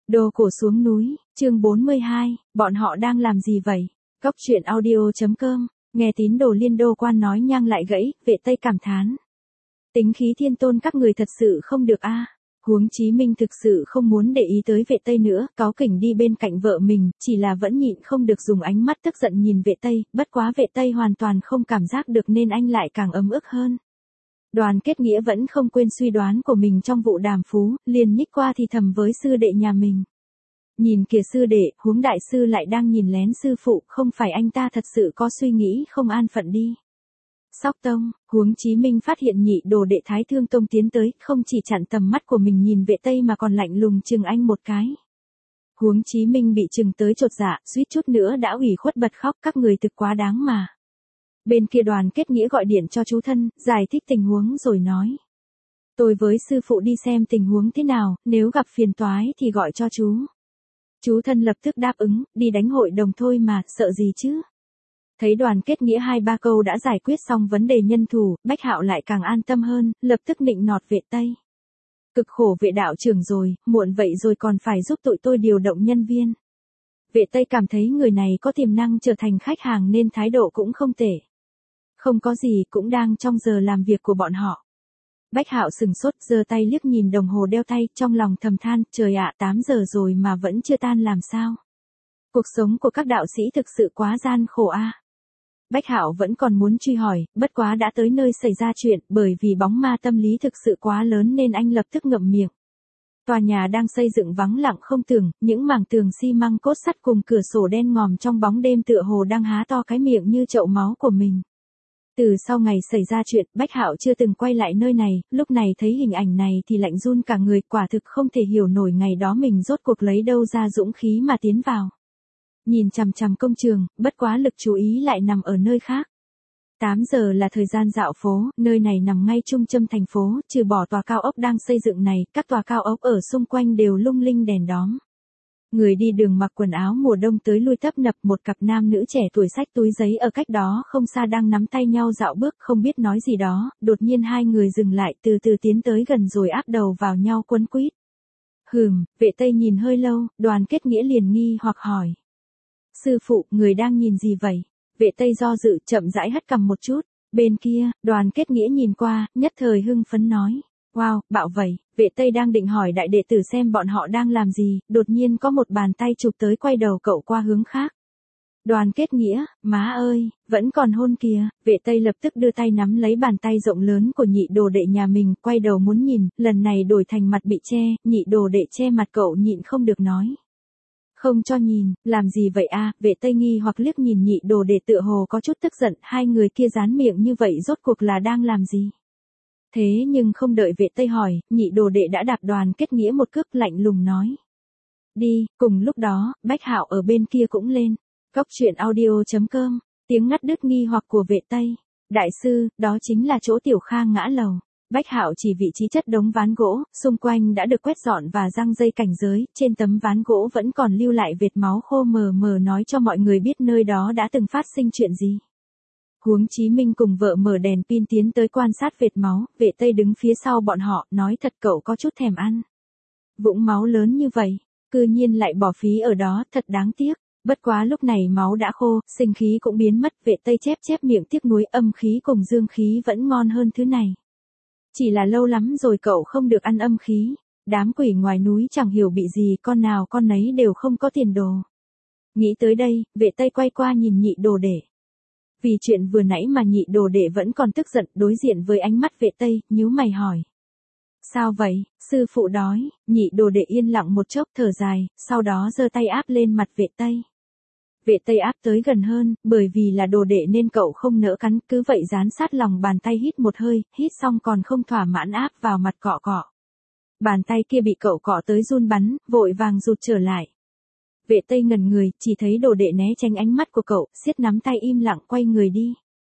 Đồ cổ xuống núi, chương 42, bọn họ đang làm gì vậy? Cốc truyện audio.com, nghe tín đồ Liên Đô Quan nói nhang lại gãy, vệ Tây cảm thán. Tính khí thiên tôn các người thật sự không được a. Huống Chí Minh thực sự không muốn để ý tới vệ Tây nữa, cáu kỉnh đi bên cạnh vợ mình, chỉ là vẫn nhịn không được dùng ánh mắt tức giận nhìn vệ Tây, bất quá vệ Tây hoàn toàn không cảm giác được nên anh lại càng ấm ức hơn. Đoàn Kết Nghĩa vẫn không quên suy đoán của mình trong vụ đàm phú, liền nhích qua thì thầm với sư đệ nhà mình. Nhìn kìa sư đệ, huống đại sư lại đang nhìn lén sư phụ, không phải anh ta thật sự có suy nghĩ không an phận đi. Sóc Tông, Huống Chí Minh phát hiện nhị đồ đệ Thái Thương Tông tiến tới, không chỉ chặn tầm mắt của mình nhìn vệ Tây mà còn lạnh lùng chừng anh một cái. Huống Chí Minh bị chừng tới chột dạ, suýt chút nữa đã ủy khuất bật khóc, các người thực quá đáng mà. Bên kia Đoàn Kết Nghĩa gọi điện cho chú thân, giải thích tình huống rồi nói. Tôi với sư phụ đi xem tình huống thế nào, nếu gặp phiền toái thì gọi cho chú. Chú thân lập tức đáp ứng, đi đánh hội đồng thôi mà, sợ gì chứ. Thấy Đoàn Kết Nghĩa 2-3 câu đã giải quyết xong vấn đề nhân thủ, Bách Hạo lại càng an tâm hơn, lập tức nịnh nọt vệ Tây. Cực khổ vệ đạo trưởng rồi, muộn vậy rồi còn phải giúp tụi tôi điều động nhân viên. Vệ Tây cảm thấy người này có tiềm năng trở thành khách hàng nên thái độ cũng không tệ. Không có gì, cũng đang trong giờ làm việc của bọn họ. Bách Hạo sừng sốt, giơ tay liếc nhìn đồng hồ đeo tay, trong lòng thầm than, trời ạ, 8 giờ rồi mà vẫn chưa tan làm sao. Cuộc sống của các đạo sĩ thực sự quá gian khổ a. Bách Hạo vẫn còn muốn truy hỏi, bất quá đã tới nơi xảy ra chuyện, bởi vì bóng ma tâm lý thực sự quá lớn nên anh lập tức ngậm miệng. Tòa nhà đang xây dựng vắng lặng không tường, những mảng tường xi măng cốt sắt cùng cửa sổ đen ngòm trong bóng đêm tựa hồ đang há to cái miệng như chậu máu của mình. Từ sau ngày xảy ra chuyện, Bách Hạo chưa từng quay lại nơi này, lúc này thấy hình ảnh này thì lạnh run cả người, quả thực không thể hiểu nổi ngày đó mình rốt cuộc lấy đâu ra dũng khí mà tiến vào. Nhìn chằm chằm công trường, bất quá lực chú ý lại nằm ở nơi khác. 8 giờ là thời gian dạo phố, nơi này nằm ngay trung tâm thành phố, trừ bỏ tòa cao ốc đang xây dựng này, các tòa cao ốc ở xung quanh đều lung linh đèn đóm. Người đi đường mặc quần áo mùa đông tới lui tấp nập, một cặp nam nữ trẻ tuổi xách túi giấy ở cách đó không xa đang nắm tay nhau dạo bước không biết nói gì đó, đột nhiên hai người dừng lại từ từ tiến tới gần rồi áp đầu vào nhau quấn quýt. Vệ Tây nhìn hơi lâu, Đoàn Kết Nghĩa liền nghi hoặc hỏi. Sư phụ, người đang nhìn gì vậy? Vệ Tây do dự, chậm rãi hất cằm một chút. Bên kia, Đoàn Kết Nghĩa nhìn qua, nhất thời hưng phấn nói. Wow, bạo vậy. Vệ Tây đang định hỏi đại đệ tử xem bọn họ đang làm gì, đột nhiên có một bàn tay chụp tới quay đầu cậu qua hướng khác. Đoàn Kết Nghĩa, má ơi, vẫn còn hôn kìa. Vệ Tây lập tức đưa tay nắm lấy bàn tay rộng lớn của nhị đồ đệ nhà mình, quay đầu muốn nhìn, lần này đổi thành mặt bị che, nhị đồ đệ che mặt cậu nhịn không được nói. Không cho nhìn, làm gì vậy a? Vệ Tây nghi hoặc liếc nhìn nhị đồ đệ tựa hồ có chút tức giận, hai người kia dán miệng như vậy rốt cuộc là đang làm gì? Thế nhưng không đợi vệ Tây hỏi, nhị đồ đệ đã đạp Đoàn Kết Nghĩa một cước lạnh lùng nói. Đi, cùng lúc đó, Bách Hạo ở bên kia cũng lên. Cốc truyện audio.com, tiếng ngắt đứt nghi hoặc của vệ Tây. Đại sư, đó chính là chỗ Tiểu Khang ngã lầu. Bách Hạo chỉ vị trí chất đống ván gỗ, xung quanh đã được quét dọn và răng dây cảnh giới, trên tấm ván gỗ vẫn còn lưu lại vệt máu khô mờ mờ nói cho mọi người biết nơi đó đã từng phát sinh chuyện gì. Huống Chí Minh cùng vợ mở đèn pin tiến tới quan sát vệt máu, vệ Tây đứng phía sau bọn họ, nói thật cậu có chút thèm ăn. Vũng máu lớn như vậy, cư nhiên lại bỏ phí ở đó, thật đáng tiếc. Bất quá lúc này máu đã khô, sinh khí cũng biến mất, vệ Tây chép chép miệng tiếc nuối, âm khí cùng dương khí vẫn ngon hơn thứ này. Chỉ là lâu lắm rồi cậu không được ăn âm khí, đám quỷ ngoài núi chẳng hiểu bị gì, con nào con nấy đều không có tiền đồ. Nghĩ tới đây, vệ Tây quay qua nhìn nhị đồ đệ. Vì chuyện vừa nãy mà nhị đồ đệ vẫn còn tức giận, đối diện với ánh mắt vệ Tây, nhíu mày hỏi. Sao vậy, sư phụ đói? Nhị đồ đệ yên lặng một chốc thở dài, sau đó giơ tay áp lên mặt vệ Tây. Vệ Tây áp tới gần hơn, bởi vì là đồ đệ nên cậu không nỡ cắn, cứ vậy dán sát lòng bàn tay hít một hơi, hít xong còn không thỏa mãn áp vào mặt cọ cọ. Bàn tay kia bị cậu cọ tới run bắn, vội vàng rụt trở lại. Vệ Tây ngẩn người, chỉ thấy đồ đệ né tránh ánh mắt của cậu, siết nắm tay im lặng quay người đi.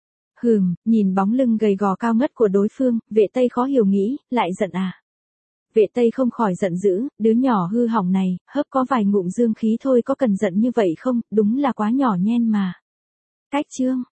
Nhìn bóng lưng gầy gò cao ngất của đối phương, vệ Tây khó hiểu nghĩ, lại giận à? Vệ Tây không khỏi giận dữ, đứa nhỏ hư hỏng này, hớp có vài ngụm dương khí thôi có cần giận như vậy không, đúng là quá nhỏ nhen mà. Cách chương,